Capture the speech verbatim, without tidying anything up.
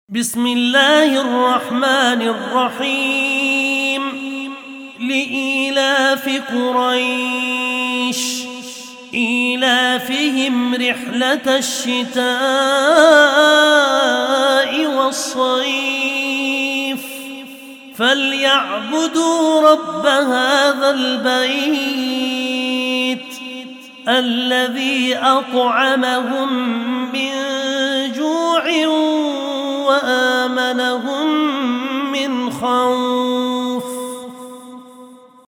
بسم الله الرحمن الرحيم لإيلاف قريش إيلافهم رحلة الشتاء والصيف فليعبدوا رب هذا البيت الذي أطعمهم من جوع وآمنهم من خوف.